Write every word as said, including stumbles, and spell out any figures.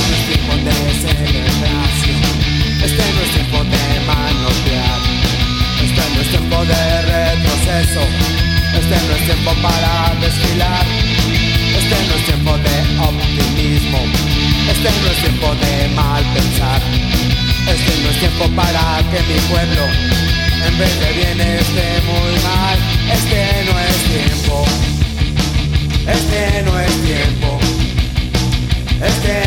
no es tiempo de celebración, este no es tiempo de manotear, este no es tiempo de retroceso, este no es tiempo para desfilar, este no es tiempo de optimismo, este no es tiempo de mal pensar, este no es tiempo para que mi pueblo en vez de bien esté muy mal. Este no es tiempo, este no es tiempo, este